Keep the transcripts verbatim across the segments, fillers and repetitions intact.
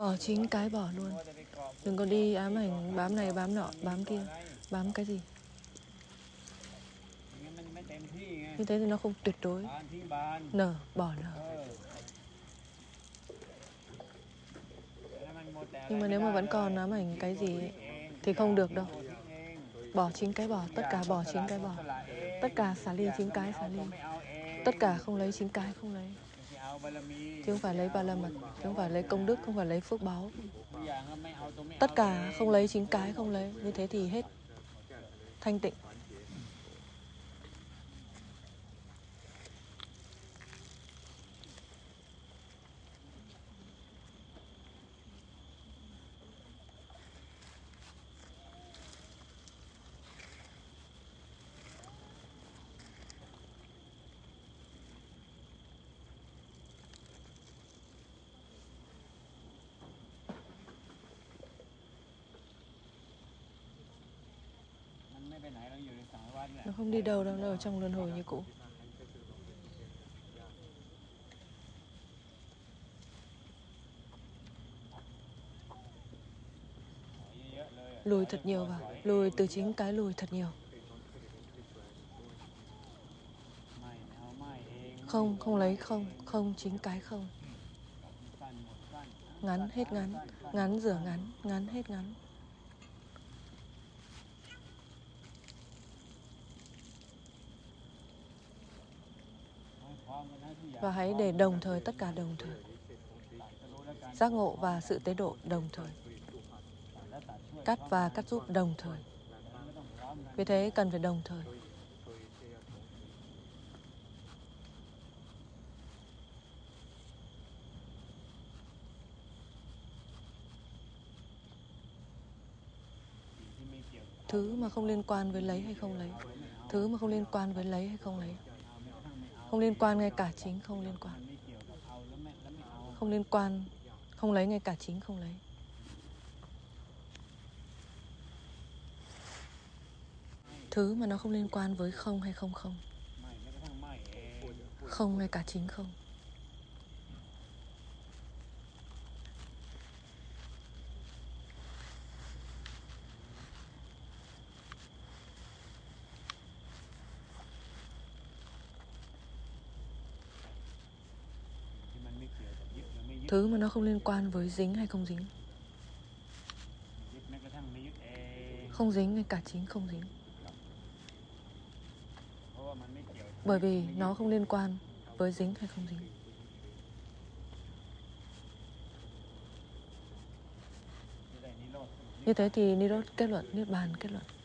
Bỏ chính cái bỏ luôn. Đừng có đi ám ảnh bám này bám nọ bám kia. Bám cái gì? Như thế thì nó không tuyệt đối. Nở, bỏ nở. Nhưng mà nếu mà vẫn còn ám ảnh cái gì ấy, thì không được đâu. Bỏ chính cái bỏ, tất cả bỏ chính cái bỏ. Tất cả xả ly chính cái xả ly. Tất cả không lấy chính cái không lấy. Chứ không phải lấy ba la mật, chứ không phải lấy công đức, không phải lấy phước báu. Tất cả không lấy chính cái không lấy. Như thế thì hết thanh tịnh. Nó không đi đâu đâu, nó ở trong luân hồi như cũ. Lùi thật nhiều vào, lùi từ chính cái lùi thật nhiều. Không, không lấy không, không chính cái không. Ngắn hết ngắn, ngắn rửa ngắn, ngắn hết ngắn. Và hãy để đồng thời tất cả đồng thời. Giác ngộ và sự tế độ đồng thời. Cắt và cắt giúp đồng thời. Vì thế cần phải đồng thời. Thứ mà không liên quan với lấy hay không lấy. Thứ mà không liên quan với lấy hay không lấy. Không liên quan ngay cả chính không liên quan. Không liên quan, không lấy ngay cả chính không lấy. Thứ mà nó không liên quan với không hay không không. Không ngay cả chính không. Thứ mà nó không liên quan với dính hay không dính. Không dính ngay cả chính không dính. Bởi vì nó không liên quan với dính hay không dính. Như thế thì Nirodha kết luận, Niết Bàn kết luận.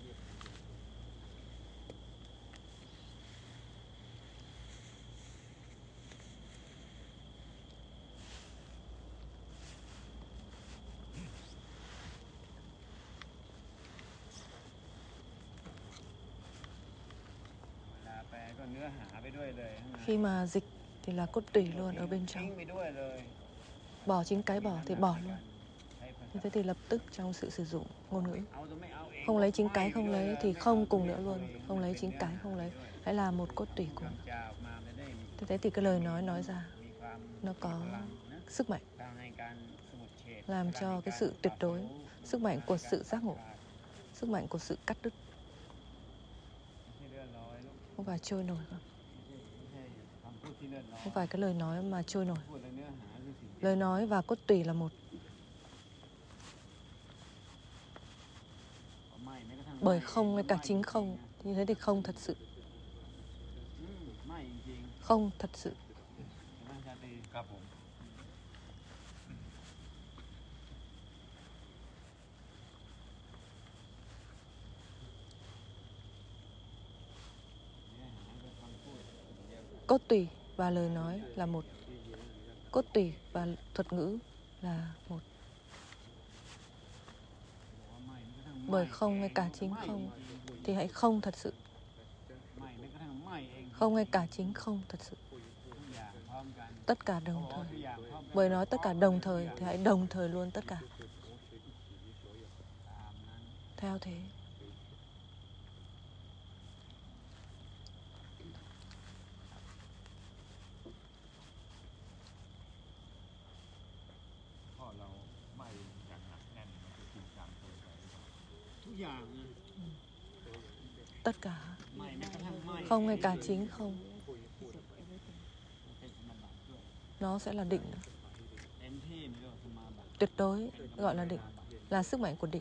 Khi mà dịch thì là cốt tủy luôn ở bên trong. Bỏ chính cái bỏ thì bỏ luôn. Như thế thì lập tức trong sự sử dụng ngôn ngữ. Không lấy chính cái không lấy thì không cùng nữa luôn. Không lấy chính cái không lấy. Hãy là một cốt tủy cùng. Thế thế thì cái lời nói nói ra nó có sức mạnh, làm cho cái sự tuyệt đối, sức mạnh của sự giác ngộ, sức mạnh của sự cắt đứt. Không phải trôi nổi không? Không phải cái lời nói mà trôi nổi. Lời nói và cốt tủy là một. Bởi không ngay cả chính không. Như thế thì không thật sự. Không thật sự. Cốt tủy và lời nói là một. Cốt tủy và thuật ngữ là một. Bởi không ngay cả chính không thì hãy không thật sự. Không ngay cả chính không thật sự. Tất cả đồng thời. Bởi nói tất cả đồng thời thì hãy đồng thời luôn tất cả. Theo thế. Tất cả. Không ngay cả chính không. Nó sẽ là định. Tuyệt đối gọi là định, là sức mạnh của định.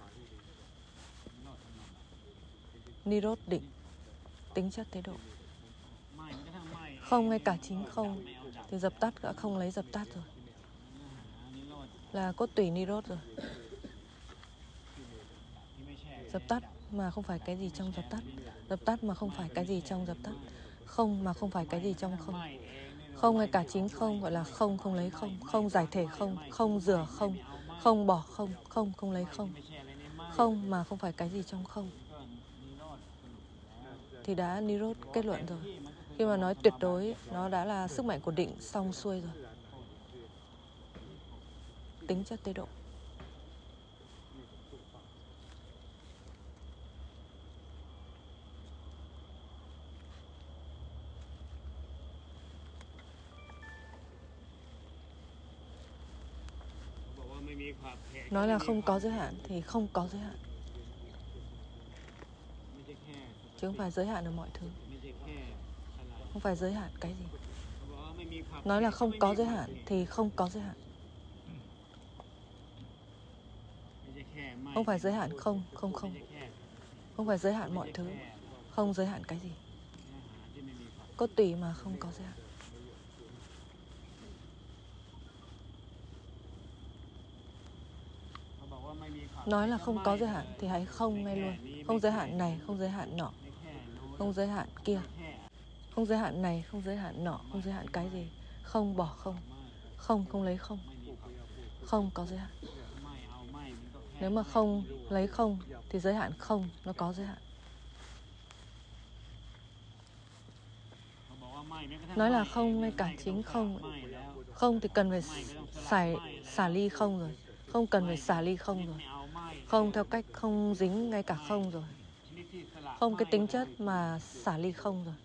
Nirodha định, tính chất thế độ. Không ngay cả chính không thì dập tắt đã không lấy dập tắt rồi. Là cốt tủy Nirodha rồi. Dập tắt mà không phải cái gì trong dập tắt. Dập tắt mà không phải cái gì trong dập tắt. Không mà không phải cái gì trong không. Không ngay cả chính không gọi là không không lấy không. Không giải thể không. Không rửa không. Không bỏ không. Không không lấy không. Không mà không phải cái gì trong không. Thì đã Nirodha kết luận rồi. Khi mà nói tuyệt đối, nó đã là sức mạnh của định xong xuôi rồi. Tính chất tế độ. Nói là không có giới hạn thì không có giới hạn. Chứ không phải giới hạn ở mọi thứ. Không phải giới hạn cái gì. Nói là không có giới hạn thì không có giới hạn. Không phải giới hạn không, không không. Không phải giới hạn mọi thứ. Không giới hạn cái gì. Cốt tủy mà không có giới hạn. Nói là không có giới hạn thì hãy không ngay luôn. Không giới hạn này, không giới hạn nọ. Không giới hạn kia. Không giới hạn này, không giới hạn nọ. Không giới hạn cái gì. Không bỏ không. Không không lấy không. Không có giới hạn. Nếu mà không lấy không thì giới hạn không, nó có giới hạn. Nói là không ngay cả chính không. Không thì cần phải xài, xả ly không rồi. Không cần phải xả ly không rồi. Không theo cách không dính ngay cả không rồi. Không cái tính chất mà xả ly không rồi.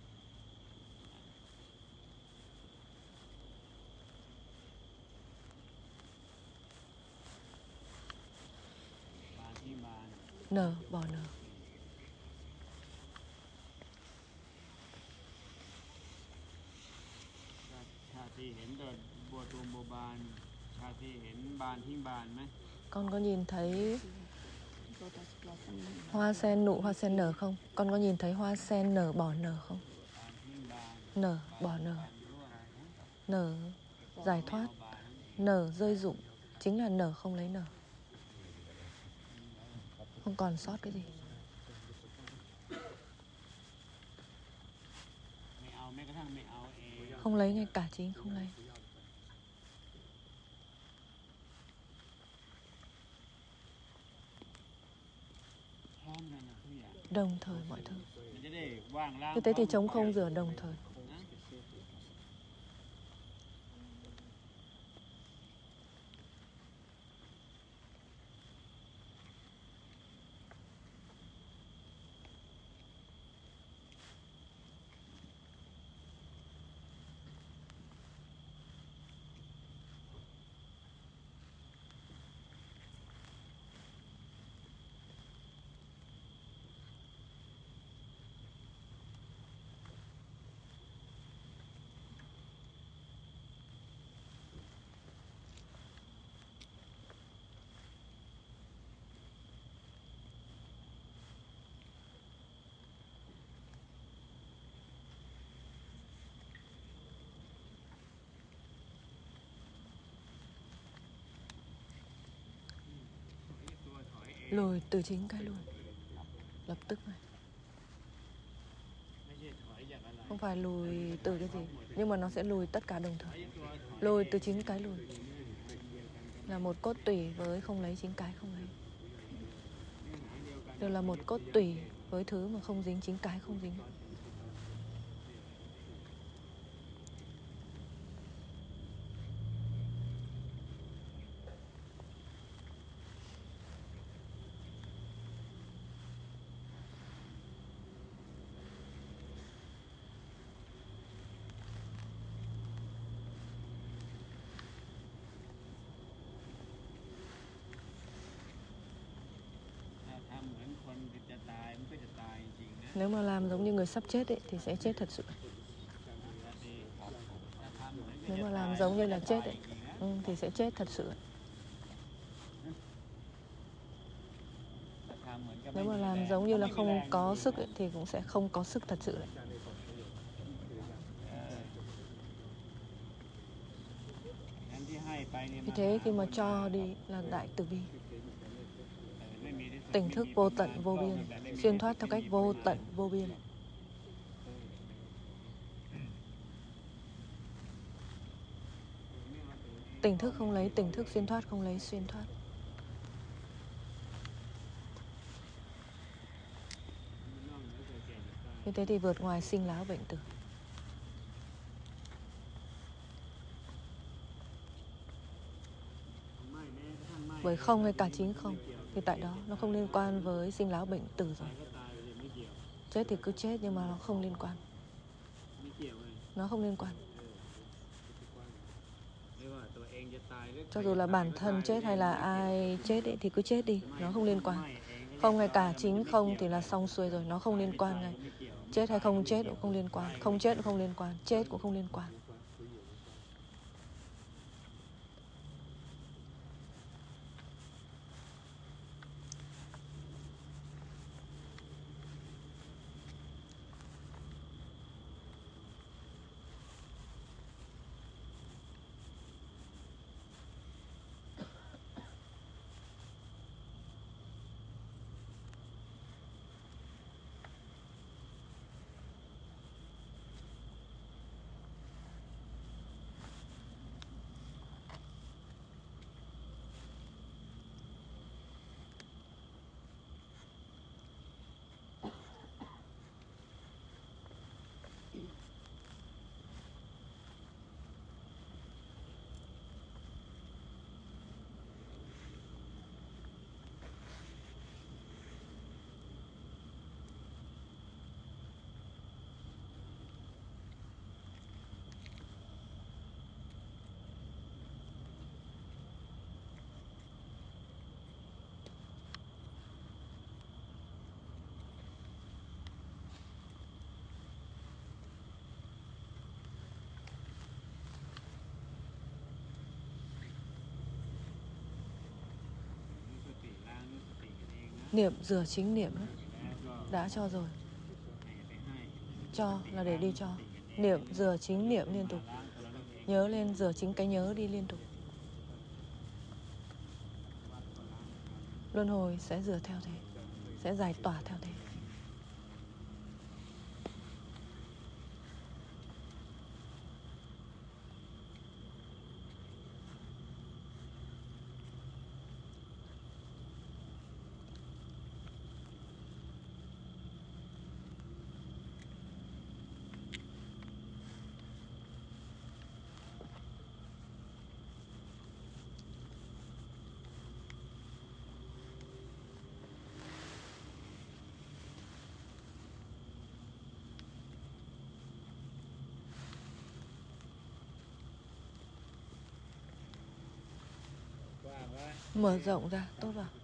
Nở, bỏ nở. Con có nhìn thấy hoa sen nụ, hoa sen nở không? Con có nhìn thấy hoa sen nở, bỏ nở không? Nở, bỏ nở. Nở, giải thoát. Nở, rơi rụng. Chính là nở không lấy nở. Không còn sót cái gì. Không lấy ngay cả chính không lấy. Đồng thời mọi thứ. Như thế thì trống không rửa đồng thời. Lùi từ chính cái lùi. Lập tức này. Không phải lùi từ cái gì, nhưng mà nó sẽ lùi tất cả đồng thời. Lùi từ chính cái lùi. Là một cốt tủy với không lấy chính cái không lấy. Đều là một cốt tủy với thứ mà không dính chính cái không dính. Nếu mà làm giống như người sắp chết ấy, thì sẽ chết thật sự. Nếu mà làm giống như là chết ấy, ừ, thì sẽ chết thật sự. Nếu mà làm giống như là không có sức ấy, thì cũng sẽ không có sức thật sự đấy. Vì thế khi mà cho đi là đại từ bi, tỉnh thức vô tận vô biên, xuyên thoát theo cách vô tận vô biên. Tỉnh thức không lấy tỉnh thức, xuyên thoát không lấy xuyên thoát. Như thế thì vượt ngoài sinh lão bệnh tử. Bởi không hay cả chính không, thì tại đó nó không liên quan với sinh lão bệnh tử rồi. Chết thì cứ chết, nhưng mà nó không liên quan. Nó không liên quan. Cho dù là bản thân chết hay là ai chết ấy, thì cứ chết đi, nó không liên quan. Không hay cả chính không thì là xong xuôi rồi, nó không liên quan ngay. Chết hay không chết cũng không liên quan. Không chết cũng không liên quan, chết cũng không liên quan. Niệm rửa chính niệm đó. Đã cho rồi. Cho là để đi cho. Niệm rửa chính niệm liên tục. Nhớ lên rửa chính cái nhớ đi liên tục. Luân hồi sẽ rửa theo thế, sẽ giải tỏa theo thế. Mở rộng ra, tốt vào.